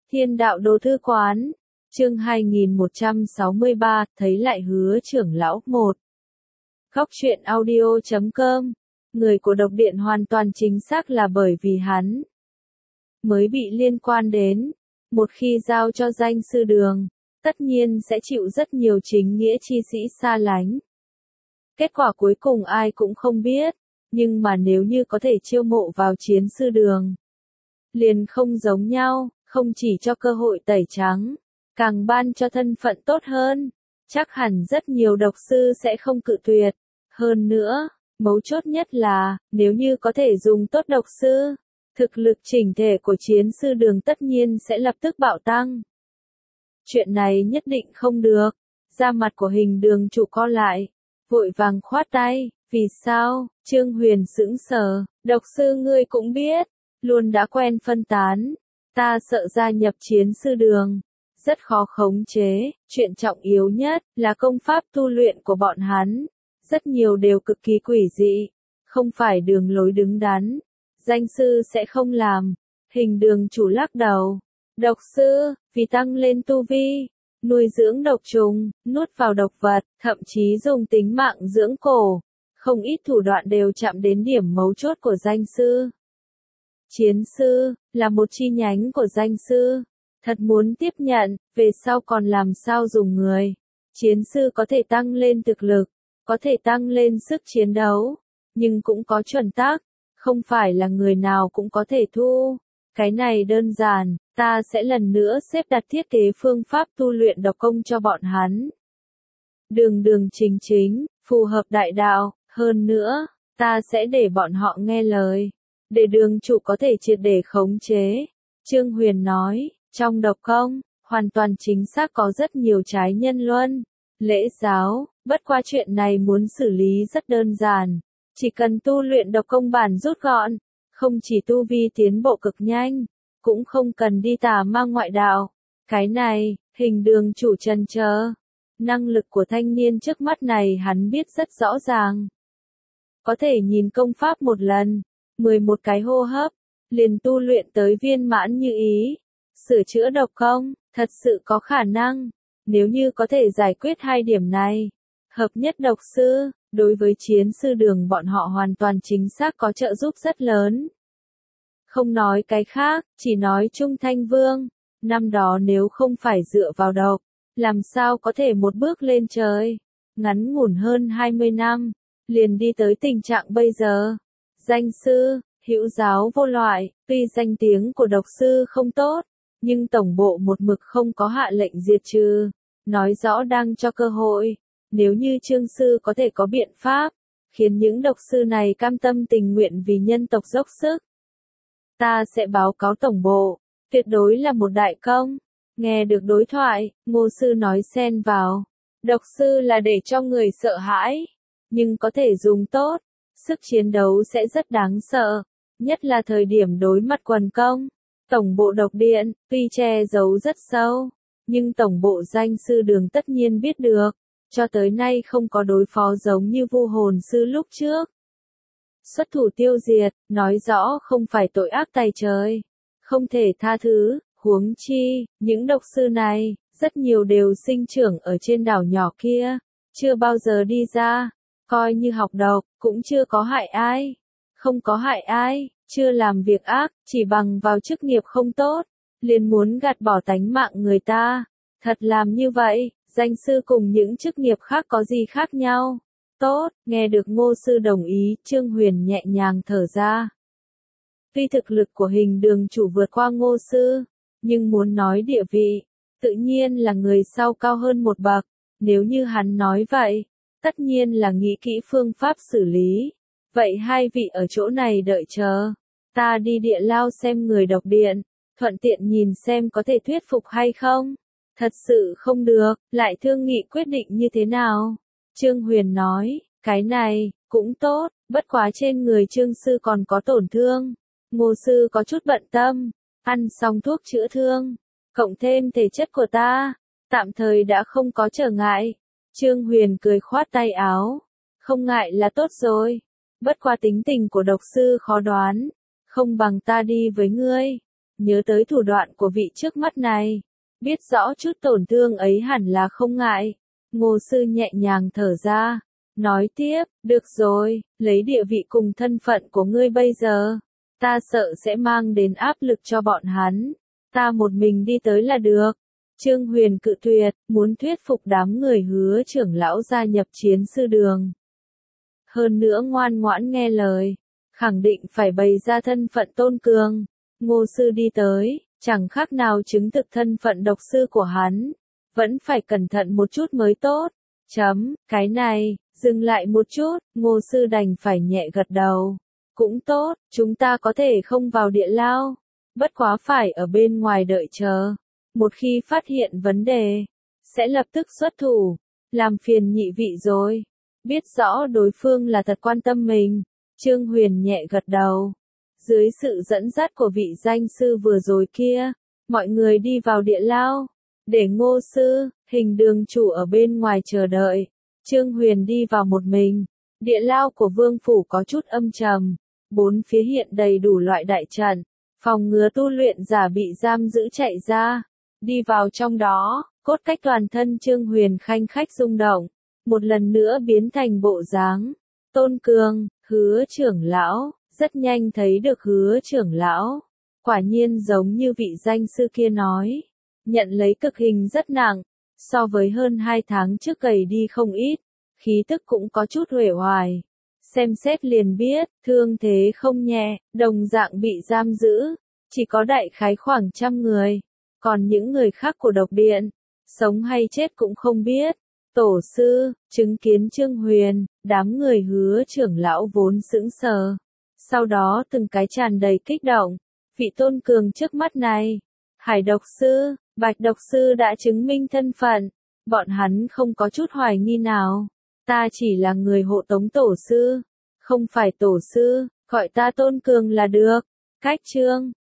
Thiên đạo đồ thư quán, chương 2163, thấy lại Hứa trưởng lão 1. Góc truyện audio.com, người của độc điện hoàn toàn chính xác là bởi vì hắn mới bị liên quan đến. Một khi giao cho danh sư đường, tất nhiên sẽ chịu rất nhiều chính nghĩa chi sĩ xa lánh. Kết quả cuối cùng ai cũng không biết, nhưng mà nếu như có thể chiêu mộ vào chiến sư đường, liền không giống nhau, không chỉ cho cơ hội tẩy trắng, càng ban cho thân phận tốt hơn, chắc hẳn rất nhiều độc sư sẽ không cự tuyệt. Hơn nữa, mấu chốt nhất là, nếu như có thể dùng tốt độc sư, thực lực chỉnh thể của chiến sư đường tất nhiên sẽ lập tức bạo tăng. Chuyện này nhất định không được. Da mặt của Hình Đường chủ co lại, vội vàng khoát tay. Vì sao? Trương Huyền sững sờ. Độc sư ngươi cũng biết, luôn đã quen phân tán. Ta sợ gia nhập chiến sư đường, rất khó khống chế. Chuyện trọng yếu nhất là công pháp tu luyện của bọn hắn, rất nhiều đều cực kỳ quỷ dị, không phải đường lối đứng đắn. Danh sư sẽ không làm. Hình Đường chủ lắc đầu. Độc sư, vì tăng lên tu vi, nuôi dưỡng độc trùng, nuốt vào độc vật, thậm chí dùng tính mạng dưỡng cổ. Không ít thủ đoạn đều chạm đến điểm mấu chốt của danh sư. Chiến sư, là một chi nhánh của danh sư. Thật muốn tiếp nhận, về sau còn làm sao dùng người. Chiến sư có thể tăng lên thực lực, có thể tăng lên sức chiến đấu, nhưng cũng có chuẩn tắc, không phải là người nào cũng có thể thu. Cái này đơn giản, ta sẽ lần nữa xếp đặt thiết kế phương pháp tu luyện độc công cho bọn hắn. Đường đường chính chính, phù hợp đại đạo, hơn nữa, ta sẽ để bọn họ nghe lời, để đường chủ có thể triệt để khống chế. Trương Huyền nói, trong độc công, hoàn toàn chính xác có rất nhiều trái nhân luân, lễ giáo, bất qua chuyện này muốn xử lý rất đơn giản, chỉ cần tu luyện độc công bản rút gọn. Không chỉ tu vi tiến bộ cực nhanh, cũng không cần đi tà ma ngoại đạo. Cái này, Hình Đường chủ chần chờ. Năng lực của thanh niên trước mắt này hắn biết rất rõ ràng. Có thể nhìn công pháp một lần, 11 cái hô hấp, liền tu luyện tới viên mãn như ý. Sửa chữa độc công, thật sự có khả năng. Nếu như có thể giải quyết hai điểm này, hợp nhất độc sư, đối với chiến sư đường bọn họ hoàn toàn chính xác có trợ giúp rất lớn. Không nói cái khác, chỉ nói Trung Thanh Vương, năm đó nếu không phải dựa vào độc, làm sao có thể một bước lên trời, ngắn ngủn hơn 20 năm, liền đi tới tình trạng bây giờ. Danh sư, hữu giáo vô loại, tuy danh tiếng của độc sư không tốt, nhưng tổng bộ một mực không có hạ lệnh diệt trừ, nói rõ đang cho cơ hội. Nếu như Trương sư có thể có biện pháp, khiến những độc sư này cam tâm tình nguyện vì nhân tộc dốc sức, ta sẽ báo cáo tổng bộ, tuyệt đối là một đại công. Nghe được đối thoại, Ngô sư nói xen vào. Độc sư là để cho người sợ hãi, nhưng có thể dùng tốt, sức chiến đấu sẽ rất đáng sợ, nhất là thời điểm đối mặt quần công. Tổng bộ độc điện, tuy che giấu rất sâu, nhưng tổng bộ danh sư đường tất nhiên biết được, cho tới nay không có đối phó giống như Vu Hồn sư lúc trước. Xuất thủ tiêu diệt, nói rõ không phải tội ác tày trời, không thể tha thứ. Huống chi, những độc sư này, rất nhiều đều sinh trưởng ở trên đảo nhỏ kia, chưa bao giờ đi ra, coi như học độc, cũng chưa có hại ai, không có hại ai, chưa làm việc ác, chỉ bằng vào chức nghiệp không tốt, liền muốn gạt bỏ tánh mạng người ta. Thật làm như vậy, danh sư cùng những chức nghiệp khác có gì khác nhau? Tốt, nghe được Ngô sư đồng ý, Trương Huyền nhẹ nhàng thở ra. Tuy thực lực của Hình Đường chủ vượt qua Ngô sư, nhưng muốn nói địa vị, tự nhiên là người sau cao hơn một bậc. Nếu như hắn nói vậy, tất nhiên là nghĩ kỹ phương pháp xử lý. Vậy hai vị ở chỗ này đợi chờ, ta đi địa lao xem người độc điện, thuận tiện nhìn xem có thể thuyết phục hay không. Thật sự không được, lại thương nghị quyết định như thế nào? Trương Huyền nói, cái này, cũng tốt, bất quá trên người Trương sư còn có tổn thương. Ngô sư có chút bận tâm, ăn xong thuốc chữa thương, cộng thêm thể chất của ta, tạm thời đã không có trở ngại. Trương Huyền cười khoát tay áo, không ngại là tốt rồi, bất quá tính tình của độc sư khó đoán, không bằng ta đi với ngươi. nhớ tới thủ đoạn của vị trước mắt này. Biết rõ chút tổn thương ấy hẳn là không ngại. Ngô Sư nhẹ nhàng thở ra, nói tiếp, được rồi, lấy địa vị cùng thân phận của ngươi bây giờ, ta sợ sẽ mang đến áp lực cho bọn hắn. Ta một mình đi tới là được. Trương Huyền cự tuyệt, muốn thuyết phục đám người Hứa trưởng lão gia nhập chiến sư đường. Hơn nữa ngoan ngoãn nghe lời, khẳng định phải bày ra thân phận tôn cường. Ngô Sư đi tới, chẳng khác nào chứng thực thân phận độc sư của hắn. Vẫn phải cẩn thận một chút mới tốt. Cái này, dừng lại một chút, Ngô Sư đành phải nhẹ gật đầu. Cũng tốt, chúng ta có thể không vào địa lao. Bất quá phải ở bên ngoài đợi chờ. Một khi phát hiện vấn đề, sẽ lập tức xuất thủ. Làm phiền nhị vị rồi. Biết rõ đối phương là thật quan tâm mình. Trương Huyền nhẹ gật đầu. Dưới sự dẫn dắt của vị danh sư vừa rồi kia, mọi người đi vào địa lao. Để Ngô Sư, Hình đường chủ ở bên ngoài chờ đợi. Trương Huyền đi vào một mình. Địa lao của vương phủ có chút âm trầm. Bốn phía hiện đầy đủ loại đại trận. Phòng ngừa tu luyện giả bị giam giữ chạy ra. Đi vào trong đó, cốt cách toàn thân Trương Huyền khanh khách rung động. Một lần nữa biến thành bộ dáng. Tôn Cường, Hứa trưởng lão, rất nhanh thấy được Hứa trưởng lão. Quả nhiên giống như vị danh sư kia nói. Nhận lấy cực hình rất nặng. So với hơn 2 tháng trước gầy đi không ít. Khí tức cũng có chút uể oải. Xem xét liền biết, thương thế không nhẹ, đồng dạng bị giam giữ. Chỉ có đại khái khoảng 100 người. Còn những người khác của độc điện, sống hay chết cũng không biết. Tổ sư, chứng kiến Trương Huyền, đám người Hứa trưởng lão vốn sững sờ. Sau đó từng cái tràn đầy kích động. Vị tôn cường trước mắt này, Hải độc sư, Bạch độc sư đã chứng minh thân phận. Bọn hắn không có chút hoài nghi nào. Ta chỉ là người hộ tống tổ sư, không phải tổ sư, gọi ta tôn cường là được. Cách chương